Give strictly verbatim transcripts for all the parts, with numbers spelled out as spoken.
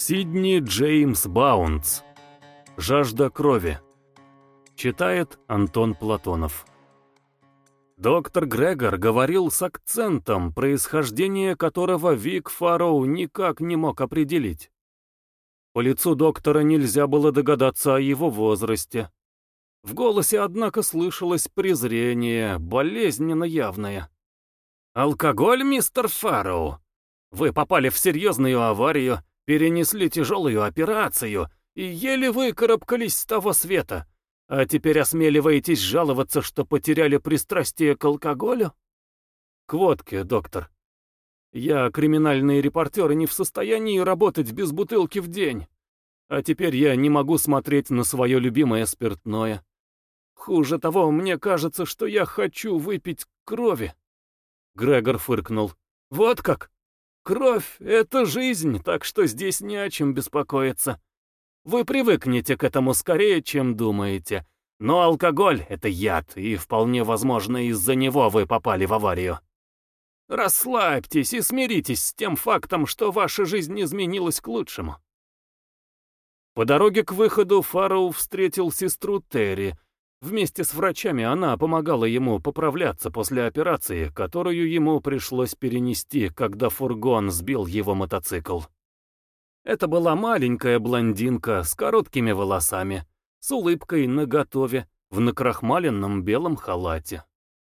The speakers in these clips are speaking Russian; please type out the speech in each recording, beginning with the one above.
Сидни Джеймс Баунс. «Жажда крови». Читает Антон Платонов. Доктор Грегор говорил с акцентом, происхождение которого Вик Фарроу никак не мог определить. По лицу доктора нельзя было догадаться о его возрасте. В голосе, однако, слышалось презрение, болезненно явное. «Алкоголь, мистер Фарроу? Вы попали в серьезную аварию, перенесли тяжелую операцию и еле выкарабкались с того света, а теперь осмеливаетесь жаловаться, что потеряли пристрастие к алкоголю? К водке, доктор. Я, криминальный репортер, и не в состоянии работать без бутылки в день. А теперь я не могу смотреть на свое любимое спиртное. Хуже того, мне кажется, что я хочу выпить крови». Грегор фыркнул. «Вот как? Кровь — это жизнь, так что здесь не о чем беспокоиться. Вы привыкнете к этому скорее, чем думаете. Но алкоголь — это яд, и вполне возможно, из-за него вы попали в аварию. Расслабьтесь и смиритесь с тем фактом, что ваша жизнь изменилась к лучшему». По дороге к выходу Фарроу встретил сестру Терри. Вместе с врачами она помогала ему поправляться после операции, которую ему пришлось перенести, когда фургон сбил его мотоцикл. Это была маленькая блондинка с короткими волосами, с улыбкой наготове, в накрахмаленном белом халате.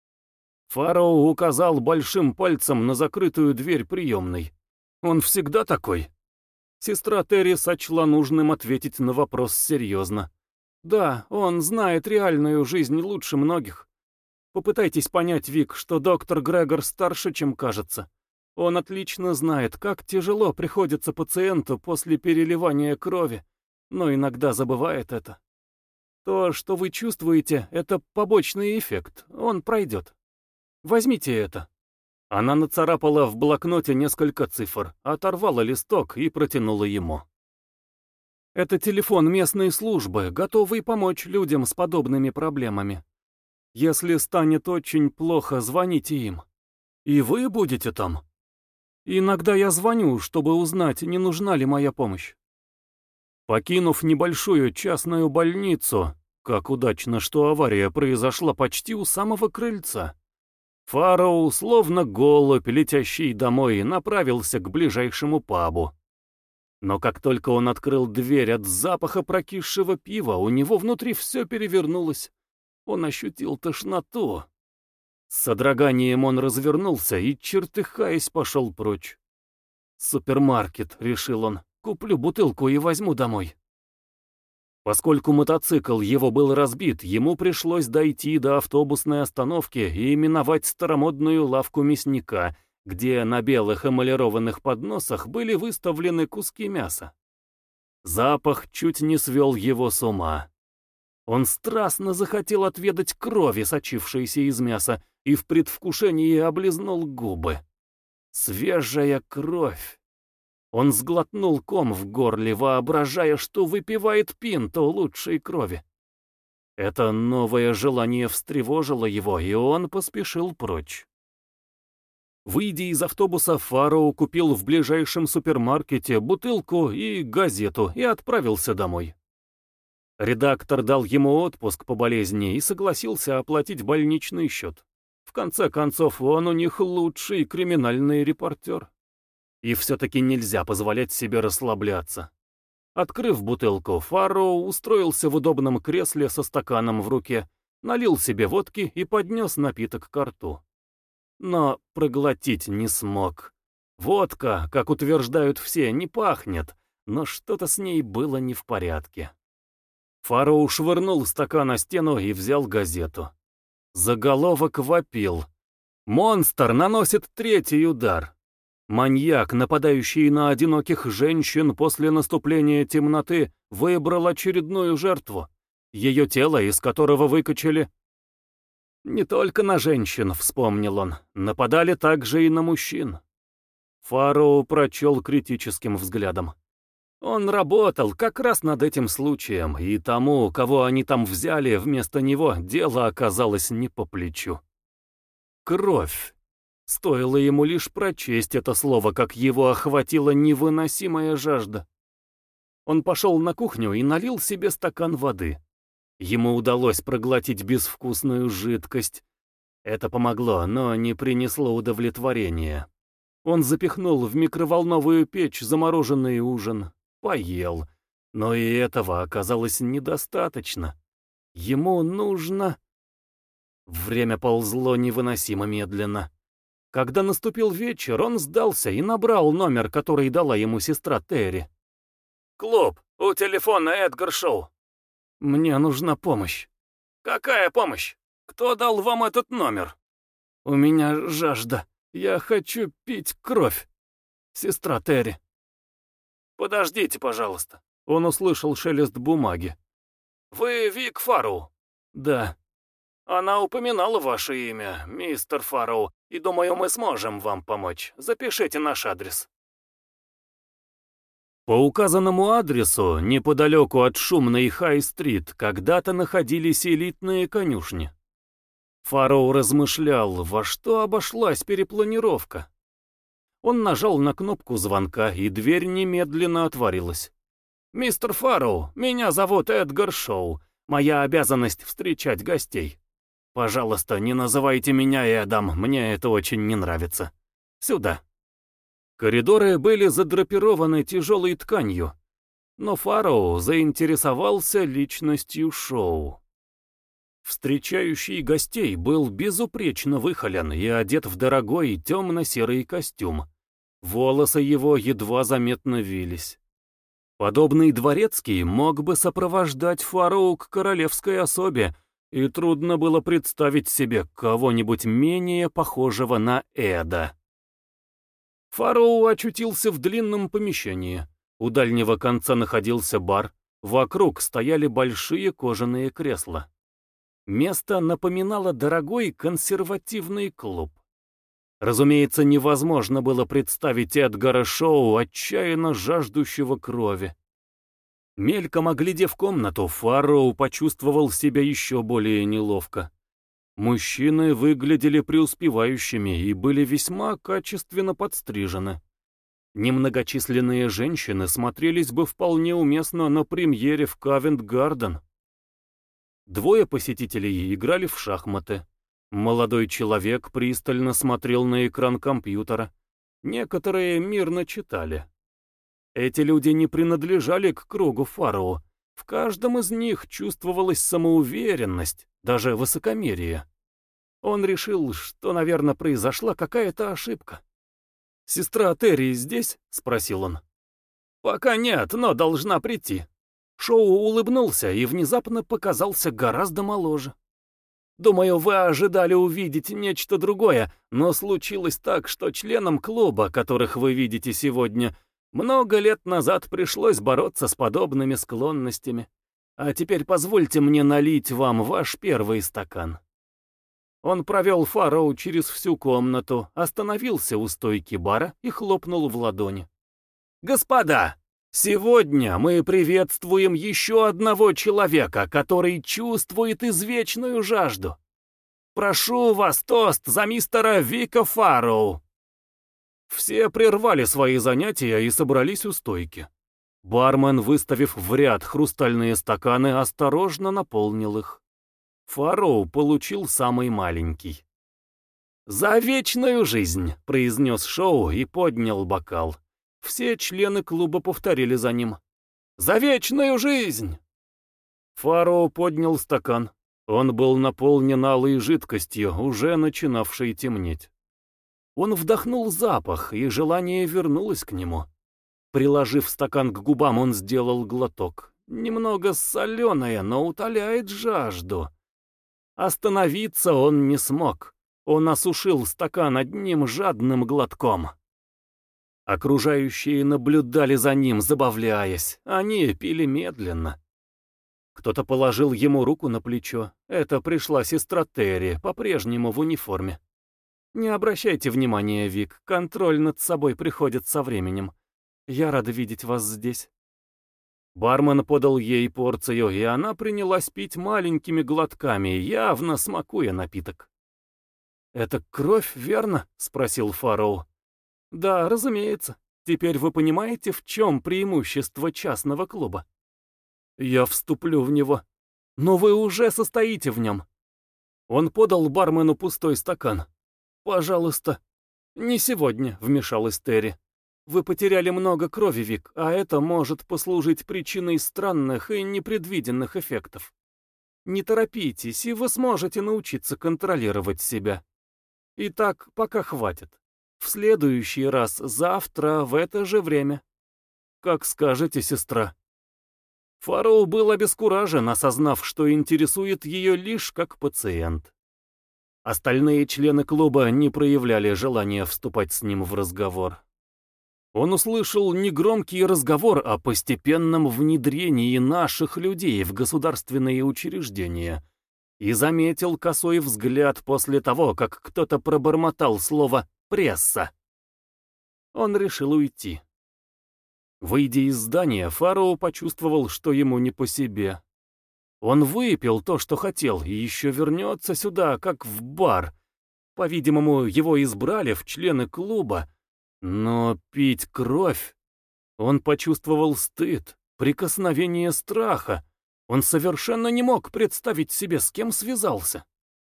Фарроу указал большим пальцем на закрытую дверь приемной. «Он всегда такой?» Сестра Терри сочла нужным ответить на вопрос серьезно. «Да, он знает реальную жизнь лучше многих. Попытайтесь понять, Вик, что доктор Грегор старше, чем кажется. Он отлично знает, как тяжело приходится пациенту после переливания крови, но иногда забывает это. То, что вы чувствуете, это побочный эффект, он пройдет. Возьмите это». Она нацарапала в блокноте несколько цифр, оторвала листок и протянула ему. «Это телефон местной службы, готовый помочь людям с подобными проблемами. Если станет очень плохо, звоните им. И вы будете там. Иногда я звоню, чтобы узнать, не нужна ли моя помощь». Покинув небольшую частную больницу, как удачно, что авария произошла почти у самого крыльца, Фарроу, словно голубь, летящий домой, направился к ближайшему пабу. Но как только он открыл дверь от запаха прокисшего пива, у него внутри все перевернулось. Он ощутил тошноту. С содроганием он развернулся и, чертыхаясь, пошел прочь. «Супермаркет», — решил он, — «куплю бутылку и возьму домой». Поскольку мотоцикл его был разбит, ему пришлось дойти до автобусной остановки и миновать старомодную лавку мясника, где на белых эмалированных подносах были выставлены куски мяса. Запах чуть не свел его с ума. Он страстно захотел отведать крови, сочившейся из мяса, и в предвкушении облизнул губы. Свежая кровь. Он сглотнул ком в горле, воображая, что выпивает пинту лучшей крови. Это новое желание встревожило его, и он поспешил прочь. Выйдя из автобуса, Фарроу купил в ближайшем супермаркете бутылку и газету и отправился домой. Редактор дал ему отпуск по болезни и согласился оплатить больничный счет. В конце концов, он у них лучший криминальный репортер. И все-таки нельзя позволять себе расслабляться. Открыв бутылку, Фарроу устроился в удобном кресле со стаканом в руке, налил себе водки и поднес напиток ко рту. Но проглотить не смог. Водка, как утверждают все, не пахнет, но что-то с ней было не в порядке. Фарроу швырнул стакан о стену и взял газету. Заголовок вопил. «Монстр наносит третий удар. Маньяк, нападающий на одиноких женщин после наступления темноты, выбрал очередную жертву. Ее тело, из которого выкачали...» Не только на женщин, вспомнил он, нападали также и на мужчин. Фарроу прочел критическим взглядом. Он работал как раз над этим случаем, и тому, кого они там взяли вместо него, дело оказалось не по плечу. Кровь. Стоило ему лишь прочесть это слово, как его охватила невыносимая жажда. Он пошел на кухню и налил себе стакан воды. Ему удалось проглотить безвкусную жидкость. Это помогло, но не принесло удовлетворения. Он запихнул в микроволновую печь замороженный ужин, поел, но и этого оказалось недостаточно. Ему нужно... Время ползло невыносимо медленно. Когда наступил вечер, он сдался и набрал номер, который дала ему сестра Терри. «Клуб, у телефона Эдгар Шоу. Мне нужна помощь». «Какая помощь? Кто дал вам этот номер?» «У меня жажда. Я хочу пить кровь. Сестра Терри». «Подождите, пожалуйста». Он услышал шелест бумаги. «Вы Вик Фарроу?» «Да». «Она упоминала ваше имя, мистер Фарроу, и думаю, мы сможем вам помочь. Запишите наш адрес». По указанному адресу, неподалеку от шумной Хай-стрит, когда-то находились элитные конюшни. Фарроу размышлял, во что обошлась перепланировка. Он нажал на кнопку звонка, и дверь немедленно отворилась. «Мистер Фарроу, меня зовут Эдгар Шоу. Моя обязанность встречать гостей. Пожалуйста, не называйте меня Эдом, мне это очень не нравится. Сюда». Коридоры были задрапированы тяжелой тканью, но Фарроу заинтересовался личностью Шоу. Встречающий гостей был безупречно выхолен и одет в дорогой темно-серый костюм. Волосы его едва заметно вились. Подобный дворецкий мог бы сопровождать Фарроу к королевской особе, и трудно было представить себе кого-нибудь менее похожего на Эда. Фарроу очутился в длинном помещении. У дальнего конца находился бар, вокруг стояли большие кожаные кресла. Место напоминало дорогой консервативный клуб. Разумеется, невозможно было представить Эдгара Шоу, отчаянно жаждущего крови. Мельком оглядев комнату, Фарроу почувствовал себя еще более неловко. Мужчины выглядели преуспевающими и были весьма качественно подстрижены. Немногочисленные женщины смотрелись бы вполне уместно на премьере в Ковент-Гарден. Двое посетителей играли в шахматы. Молодой человек пристально смотрел на экран компьютера. Некоторые мирно читали. Эти люди не принадлежали к кругу Фарроу. В каждом из них чувствовалась самоуверенность, даже высокомерие. Он решил, что, наверное, произошла какая-то ошибка. «Сестра Терри здесь?» — спросил он. «Пока нет, но должна прийти». Шоу улыбнулся и внезапно показался гораздо моложе. «Думаю, вы ожидали увидеть нечто другое, но случилось так, что членам клуба, которых вы видите сегодня, много лет назад пришлось бороться с подобными склонностями. А теперь позвольте мне налить вам ваш первый стакан». Он провел Фарроу через всю комнату, остановился у стойки бара и хлопнул в ладони. «Господа, сегодня мы приветствуем еще одного человека, который чувствует извечную жажду. Прошу вас, тост за мистера Вика Фарроу». Все прервали свои занятия и собрались у стойки. Бармен, выставив в ряд хрустальные стаканы, осторожно наполнил их. Фарроу получил самый маленький. «За вечную жизнь!» — произнес Шоу и поднял бокал. Все члены клуба повторили за ним. «За вечную жизнь!» Фарроу поднял стакан. Он был наполнен алой жидкостью, уже начинавшей темнеть. Он вдохнул запах, и желание вернулось к нему. Приложив стакан к губам, он сделал глоток. Немного соленое, но утоляет жажду. Остановиться он не смог. Он осушил стакан одним жадным глотком. Окружающие наблюдали за ним, забавляясь. Они пили медленно. Кто-то положил ему руку на плечо. Это пришла сестра Терри, по-прежнему в униформе. «Не обращайте внимания, Вик, контроль над собой приходит со временем. Я рада видеть вас здесь». Бармен подал ей порцию, и она принялась пить маленькими глотками, явно смакуя напиток. «Это кровь, верно?» — спросил Фарроу. «Да, разумеется. Теперь вы понимаете, в чем преимущество частного клуба? Я вступлю в него. Но вы уже состоите в нем. Он подал бармену пустой стакан. Пожалуйста. Не сегодня, вмешалась Терри. Вы потеряли много крови, Вик, а это может послужить причиной странных и непредвиденных эффектов. Не торопитесь, и вы сможете научиться контролировать себя. Итак, пока хватит. В следующий раз завтра в это же время. Как скажете, сестра. Фароу был обескуражен, осознав, что интересует ее лишь как пациент. Остальные члены клуба не проявляли желания вступать с ним в разговор. Он услышал негромкий разговор о постепенном внедрении наших людей в государственные учреждения и заметил косой взгляд после того, как кто-то пробормотал слово «пресса». Он решил уйти. Выйдя из здания, Фароу почувствовал, что ему не по себе. Он выпил то, что хотел, и еще вернется сюда, как в бар. По-видимому, его избрали в члены клуба. Но пить кровь... Он почувствовал стыд, прикосновение страха. Он совершенно не мог представить себе, с кем связался.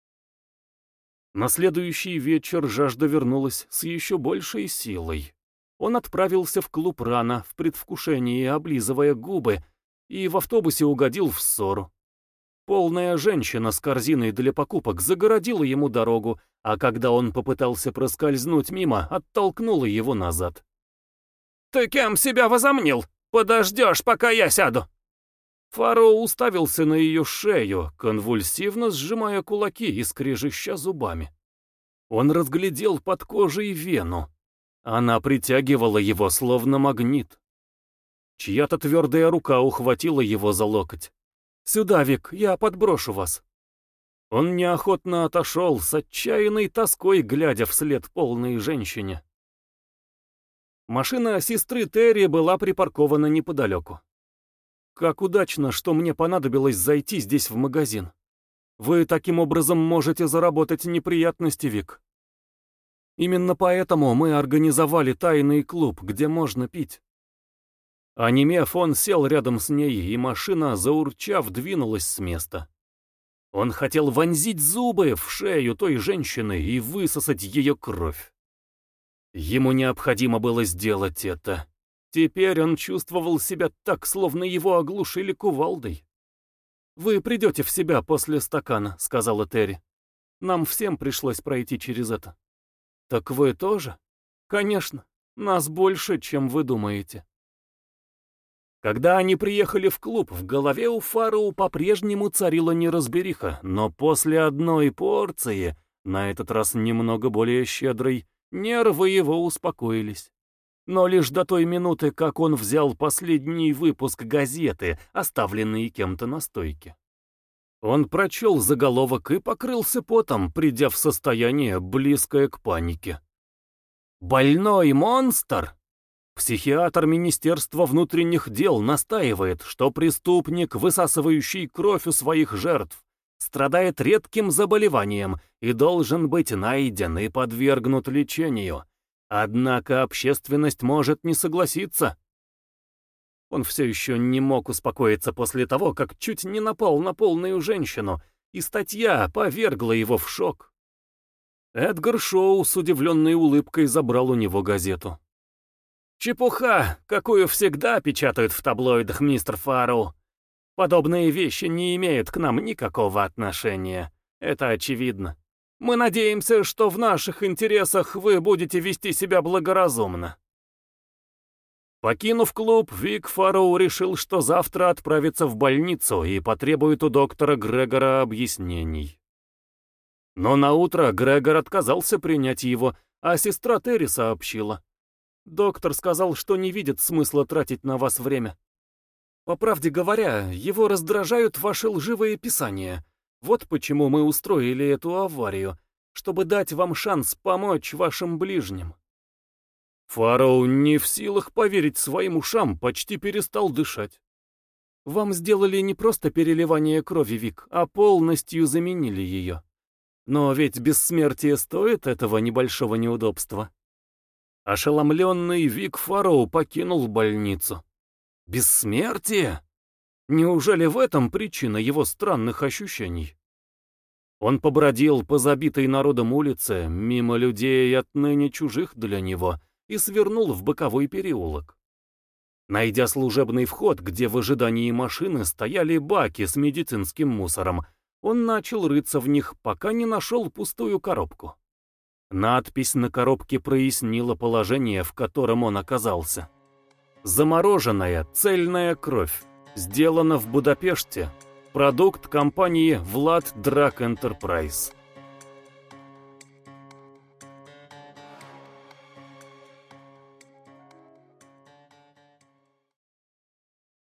На следующий вечер жажда вернулась с еще большей силой. Он отправился в клуб рано, в предвкушении, облизывая губы, и в автобусе угодил в ссору. Полная женщина с корзиной для покупок загородила ему дорогу, а когда он попытался проскользнуть мимо, оттолкнула его назад. «Ты кем себя возомнил? Подождешь, пока я сяду!» Фароу уставился на ее шею, конвульсивно сжимая кулаки и скрежеща зубами. Он разглядел под кожей вену. Она притягивала его, словно магнит. Чья-то твердая рука ухватила его за локоть. «Сюда, Вик, я подброшу вас». Он неохотно отошел, с отчаянной тоской глядя вслед полной женщине. Машина сестры Терри была припаркована неподалеку. «Как удачно, что мне понадобилось зайти здесь в магазин. Вы таким образом можете заработать неприятности, Вик. Именно поэтому мы организовали тайный клуб, где можно пить». Онемев, он сел рядом с ней, и машина, заурчав, двинулась с места. Он хотел вонзить зубы в шею той женщины и высосать ее кровь. Ему необходимо было сделать это. Теперь он чувствовал себя так, словно его оглушили кувалдой. «Вы придете в себя после стакана», — сказала Терри. «Нам всем пришлось пройти через это». «Так вы тоже?» «Конечно. Нас больше, чем вы думаете». Когда они приехали в клуб, в голове у Фароу по-прежнему царила неразбериха, но после одной порции, на этот раз немного более щедрой, нервы его успокоились. Но лишь до той минуты, как он взял последний выпуск газеты, оставленный кем-то на стойке. Он прочел заголовок и покрылся потом, придя в состояние, близкое к панике. «Больной монстр!» Психиатр Министерства внутренних дел настаивает, что преступник, высасывающий кровь у своих жертв, страдает редким заболеванием и должен быть найден и подвергнут лечению. Однако общественность может не согласиться. Он все еще не мог успокоиться после того, как чуть не напал на полную женщину, и статья повергла его в шок. Эдгар Шоу с удивленной улыбкой забрал у него газету. «Чепуха, какую всегда печатают в таблоидах, мистер Фароу. Подобные вещи не имеют к нам никакого отношения. Это очевидно. Мы надеемся, что в наших интересах вы будете вести себя благоразумно». Покинув клуб, Вик Фароу решил, что завтра отправится в больницу и потребует у доктора Грегора объяснений. Но наутро Грегор отказался принять его, а сестра Терри сообщила. «Доктор сказал, что не видит смысла тратить на вас время. По правде говоря, его раздражают ваши лживые писания. Вот почему мы устроили эту аварию, чтобы дать вам шанс помочь вашим ближним». Фароу, не в силах поверить своим ушам, почти перестал дышать. «Вам сделали не просто переливание крови, Вик, а полностью заменили ее. Но ведь бессмертие стоит этого небольшого неудобства». Ошеломленный Вик Фарроу покинул больницу. Бессмертие? Неужели в этом причина его странных ощущений? Он побродил по забитой народом улице, мимо людей отныне чужих для него, и свернул в боковой переулок. Найдя служебный вход, где в ожидании машины стояли баки с медицинским мусором, он начал рыться в них, пока не нашел пустую коробку. Надпись на коробке прояснила положение, в котором он оказался. Замороженная цельная кровь, сделана в Будапеште, продукт компании Vlad Drug Enterprise.